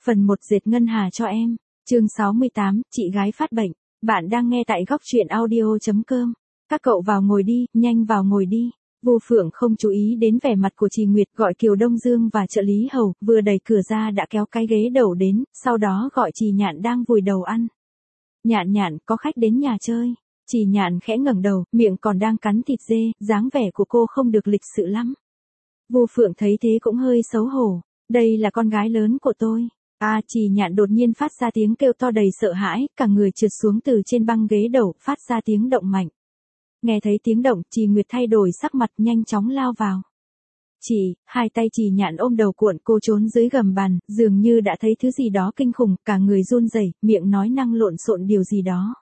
Phần 1 dệt ngân hà cho em. Chương 68, chị gái phát bệnh. Bạn đang nghe tại góc truyện audio.com. Các cậu vào ngồi đi, nhanh vào ngồi đi. Vô Phượng không chú ý đến vẻ mặt của Trì Nguyệt, gọi Kiều Đông Dương và trợ lý hầu, vừa đẩy cửa ra đã kéo cái ghế đầu đến, sau đó gọi Trì Nhạn đang vùi đầu ăn. Nhạn Nhạn, có khách đến nhà chơi. Trì Nhạn khẽ ngẩng đầu, miệng còn đang cắn thịt dê, dáng vẻ của cô không được lịch sự lắm. Vô Phượng thấy thế cũng hơi xấu hổ. Đây là con gái lớn của tôi. Trì Nhạn đột nhiên phát ra tiếng kêu to đầy sợ hãi, cả người trượt xuống từ trên băng ghế đầu, phát ra tiếng động mạnh. Nghe thấy tiếng động, Trì Nguyệt thay đổi sắc mặt, nhanh chóng lao vào. Hai tay Trì Nhạn ôm đầu cuộn, cô trốn dưới gầm bàn, dường như đã thấy thứ gì đó kinh khủng, cả người run rẩy, miệng nói năng lộn xộn điều gì đó.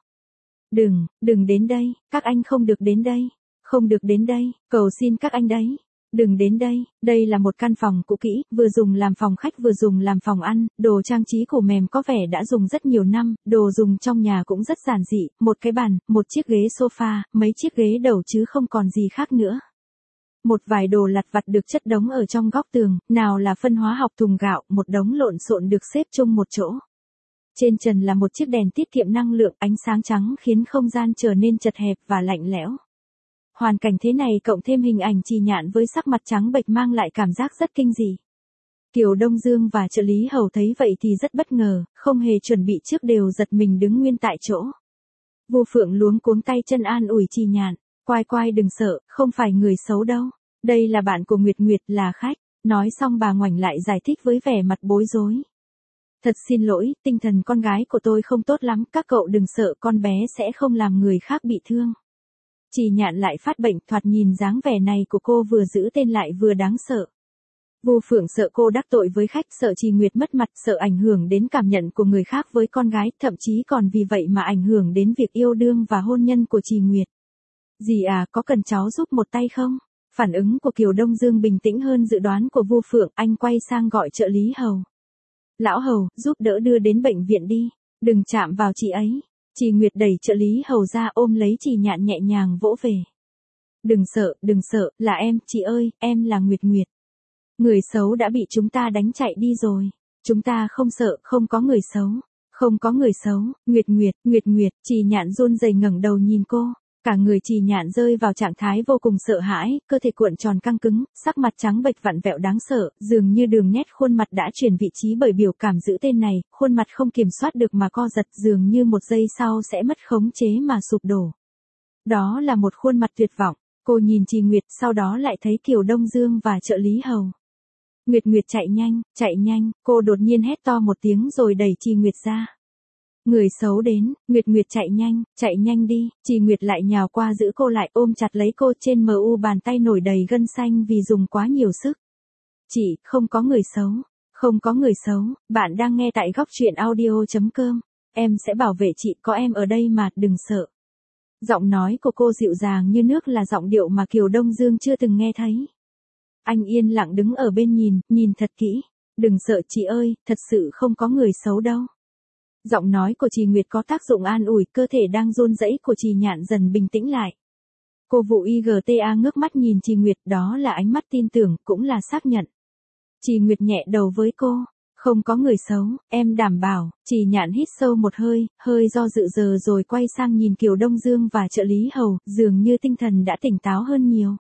Đừng đến đây, các anh không được đến đây, không được đến đây, cầu xin các anh đấy. Đừng đến đây, đây là một căn phòng cũ kỹ, vừa dùng làm phòng khách vừa dùng làm phòng ăn, đồ trang trí của mềm có vẻ đã dùng rất nhiều năm, đồ dùng trong nhà cũng rất giản dị, một cái bàn, một chiếc ghế sofa, mấy chiếc ghế đầu chứ không còn gì khác nữa. Một vài đồ lặt vặt được chất đống ở trong góc tường, nào là phân hóa học thùng gạo, một đống lộn xộn được xếp chung một chỗ. Trên trần là một chiếc đèn tiết kiệm năng lượng, ánh sáng trắng khiến không gian trở nên chật hẹp và lạnh lẽo. Hoàn cảnh thế này cộng thêm hình ảnh Trì Nhạn với sắc mặt trắng bệch mang lại cảm giác rất kinh dị. Kiều Đông Dương và trợ lý hầu thấy vậy thì rất bất ngờ, không hề chuẩn bị trước đều giật mình đứng nguyên tại chỗ. Vô Phượng luống cuống tay chân an ủi Trì Nhạn, quai đừng sợ, không phải người xấu đâu. Đây là bạn của Nguyệt Nguyệt, là khách. Nói xong bà ngoảnh lại giải thích với vẻ mặt bối rối. Thật xin lỗi, tinh thần con gái của tôi không tốt lắm, các cậu đừng sợ, con bé sẽ không làm người khác bị thương. Trì Nhạn lại phát bệnh, thoạt nhìn dáng vẻ này của cô vừa giữ tên lại vừa đáng sợ. Vô Phượng sợ cô đắc tội với khách, sợ Trì Nguyệt mất mặt, sợ ảnh hưởng đến cảm nhận của người khác với con gái, thậm chí còn vì vậy mà ảnh hưởng đến việc yêu đương và hôn nhân của Trì Nguyệt. Dì có cần cháu giúp một tay không? Phản ứng của Kiều Đông Dương bình tĩnh hơn dự đoán của Vô Phượng, anh quay sang gọi trợ lý hầu. Lão hầu, giúp đỡ đưa đến bệnh viện đi, đừng chạm vào chị ấy. Trì Nguyệt đẩy trợ lý hầu ra, ôm lấy Trì Nhạn nhẹ nhàng vỗ về. Đừng sợ, là em, chị ơi, em là Nguyệt Nguyệt. Người xấu đã bị chúng ta đánh chạy đi rồi. Chúng ta không sợ, không có người xấu. Không có người xấu, Nguyệt Nguyệt, Trì Nhạn run rẩy ngẩng đầu nhìn cô. Cả người Trì Nhạn rơi vào trạng thái vô cùng sợ hãi, cơ thể cuộn tròn căng cứng, sắc mặt trắng bệch vặn vẹo đáng sợ, dường như đường nét khuôn mặt đã chuyển vị trí bởi biểu cảm giữ tên này, khuôn mặt không kiểm soát được mà co giật, dường như một giây sau sẽ mất khống chế mà sụp đổ. Đó là một khuôn mặt tuyệt vọng. Cô nhìn Trì Nguyệt, sau đó lại thấy Kiều Đông Dương và trợ lý hầu. Nguyệt chạy nhanh, cô đột nhiên hét to một tiếng rồi đẩy Trì Nguyệt ra. Người xấu đến, Nguyệt chạy nhanh đi. Trì Nguyệt lại nhào qua giữ cô lại, ôm chặt lấy cô, trên bàn tay nổi đầy gân xanh vì dùng quá nhiều sức. Chị, không có người xấu, bạn đang nghe tại góc truyện audio.com. Em sẽ bảo vệ chị, có em ở đây mà, đừng sợ. Giọng nói của cô dịu dàng như nước, là giọng điệu mà Kiều Đông Dương chưa từng nghe thấy. Anh yên lặng đứng ở bên nhìn thật kỹ. Đừng sợ chị ơi, thật sự không có người xấu đâu. Giọng nói của Trì Nguyệt có tác dụng an ủi, cơ thể đang run rẩy của Trì Nhạn dần bình tĩnh lại. Cô vụ IGTA ngước mắt nhìn Trì Nguyệt, đó là ánh mắt tin tưởng, cũng là xác nhận. Trì Nguyệt nhẹ đầu với cô, không có người xấu, em đảm bảo. Trì Nhạn hít sâu một hơi do dự rồi quay sang nhìn Kiều Đông Dương và trợ lý hầu, dường như tinh thần đã tỉnh táo hơn nhiều.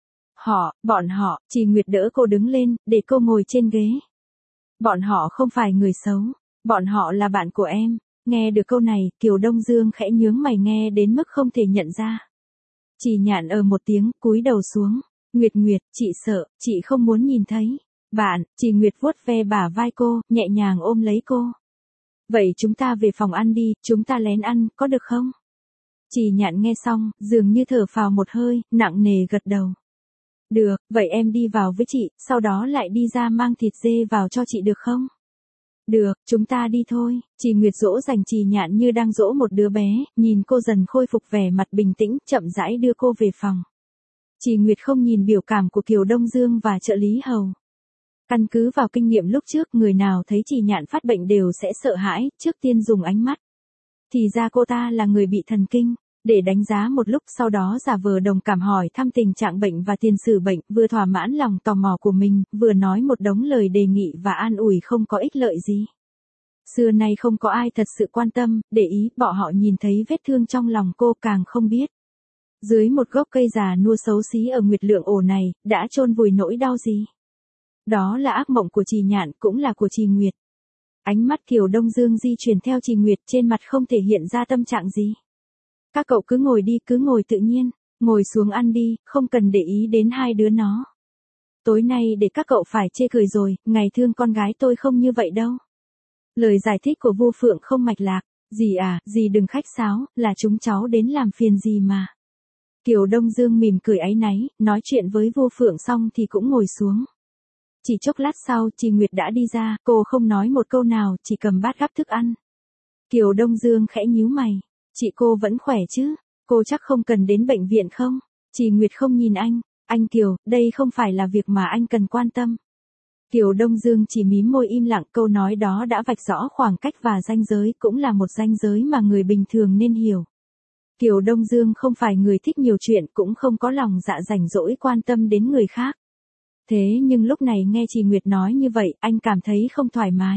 Bọn họ, Trì Nguyệt đỡ cô đứng lên, để cô ngồi trên ghế. Bọn họ không phải người xấu. Bọn họ là bạn của em. Nghe được câu này, Kiều Đông Dương khẽ nhướng mày, nghe đến mức không thể nhận ra. Trì Nhạn một tiếng, cúi đầu xuống. Nguyệt, chị sợ, chị không muốn nhìn thấy. Bạn, Trì Nguyệt vuốt ve bả vai cô, nhẹ nhàng ôm lấy cô. Vậy chúng ta về phòng ăn đi, chúng ta lén ăn, có được không? Trì Nhạn nghe xong, dường như thở phào một hơi, nặng nề gật đầu. Được, vậy em đi vào với chị, sau đó lại đi ra mang thịt dê vào cho chị được không? Được, chúng ta đi thôi. Trì Nguyệt dỗ dành Trì Nhạn như đang dỗ một đứa bé, nhìn cô dần khôi phục vẻ mặt bình tĩnh, chậm rãi đưa cô về phòng. Trì Nguyệt không nhìn biểu cảm của Kiều Đông Dương và trợ lý hầu. Căn cứ vào kinh nghiệm lúc trước, người nào thấy Trì Nhạn phát bệnh đều sẽ sợ hãi, trước tiên dùng ánh mắt. Thì ra cô ta là người bị thần kinh. Để đánh giá một lúc, sau đó giả vờ đồng cảm hỏi thăm tình trạng bệnh và tiền sử bệnh, vừa thỏa mãn lòng tò mò của mình, vừa nói một đống lời đề nghị và an ủi không có ích lợi gì. Xưa nay không có ai thật sự quan tâm, để ý, bọn họ nhìn thấy vết thương trong lòng cô càng không biết. Dưới một gốc cây già nua xấu xí ở Nguyệt Lượng ổ này, đã chôn vùi nỗi đau gì? Đó là ác mộng của Trì Nhạn, cũng là của Trì Nguyệt. Ánh mắt Kiều Đông Dương di chuyển theo Trì Nguyệt, trên mặt không thể hiện ra tâm trạng gì. Các cậu cứ ngồi đi, cứ ngồi tự nhiên, ngồi xuống ăn đi, không cần để ý đến hai đứa nó. Tối nay để các cậu phải chê cười rồi, ngày thương con gái tôi không như vậy đâu. Lời giải thích của Vu Phượng không mạch lạc, dì à, dì đừng khách sáo, là chúng cháu đến làm phiền dì mà. Kiều Đông Dương mỉm cười áy náy, nói chuyện với Vu Phượng xong thì cũng ngồi xuống. Chỉ chốc lát sau, Trì Nguyệt đã đi ra, cô không nói một câu nào, chỉ cầm bát gắp thức ăn. Kiều Đông Dương khẽ nhíu mày, chị cô vẫn khỏe chứ, cô chắc không cần đến bệnh viện không? Trì Nguyệt không nhìn anh Kiều, đây không phải là việc mà anh cần quan tâm. Kiều Đông Dương chỉ mím môi im lặng, câu nói đó đã vạch rõ khoảng cách và ranh giới, cũng là một ranh giới mà người bình thường nên hiểu. Kiều Đông Dương không phải người thích nhiều chuyện, cũng không có lòng dạ rảnh rỗi quan tâm đến người khác. Thế nhưng lúc này nghe Trì Nguyệt nói như vậy, anh cảm thấy không thoải mái.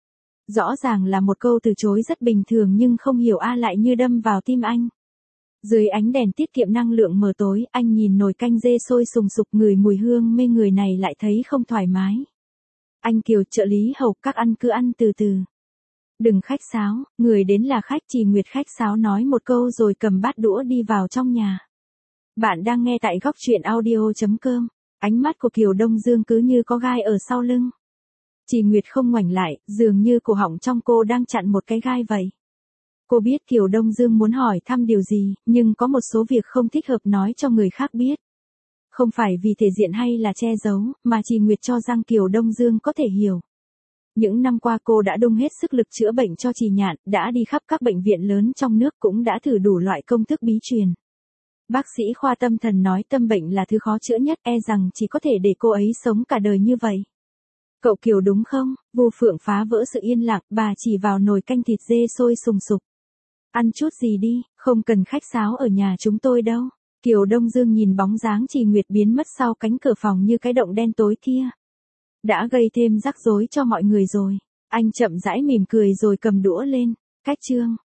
Rõ ràng là một câu từ chối rất bình thường nhưng không hiểu lại như đâm vào tim anh. Dưới ánh đèn tiết kiệm năng lượng mờ tối, anh nhìn nồi canh dê sôi sùng sục, ngửi mùi hương mê người này lại thấy không thoải mái. Anh Kiều, trợ lý hầu, các ăn cứ ăn từ từ. Đừng khách sáo, người đến là khách. Trì Nguyệt khách sáo nói một câu rồi cầm bát đũa đi vào trong nhà. Bạn đang nghe tại góc truyện audio.com. Ánh mắt của Kiều Đông Dương cứ như có gai ở sau lưng. Trì Nguyệt không ngoảnh lại, dường như cổ họng trong cô đang chặn một cái gai vậy. Cô biết Kiều Đông Dương muốn hỏi thăm điều gì, nhưng có một số việc không thích hợp nói cho người khác biết. Không phải vì thể diện hay là che giấu, mà Trì Nguyệt cho rằng Kiều Đông Dương có thể hiểu. Những năm qua cô đã đung hết sức lực chữa bệnh cho Trì Nhạn, đã đi khắp các bệnh viện lớn trong nước, cũng đã thử đủ loại công thức bí truyền. Bác sĩ khoa tâm thần nói tâm bệnh là thứ khó chữa nhất, rằng chỉ có thể để cô ấy sống cả đời như vậy. Cậu Kiều đúng không? Vu Phượng phá vỡ sự yên lặng, bà chỉ vào nồi canh thịt dê sôi sùng sục. Ăn chút gì đi, không cần khách sáo ở nhà chúng tôi đâu. Kiều Đông Dương nhìn bóng dáng Trì Nguyệt biến mất sau cánh cửa phòng như cái động đen tối kia. Đã gây thêm rắc rối cho mọi người rồi. Anh chậm rãi mỉm cười rồi cầm đũa lên. Cách chương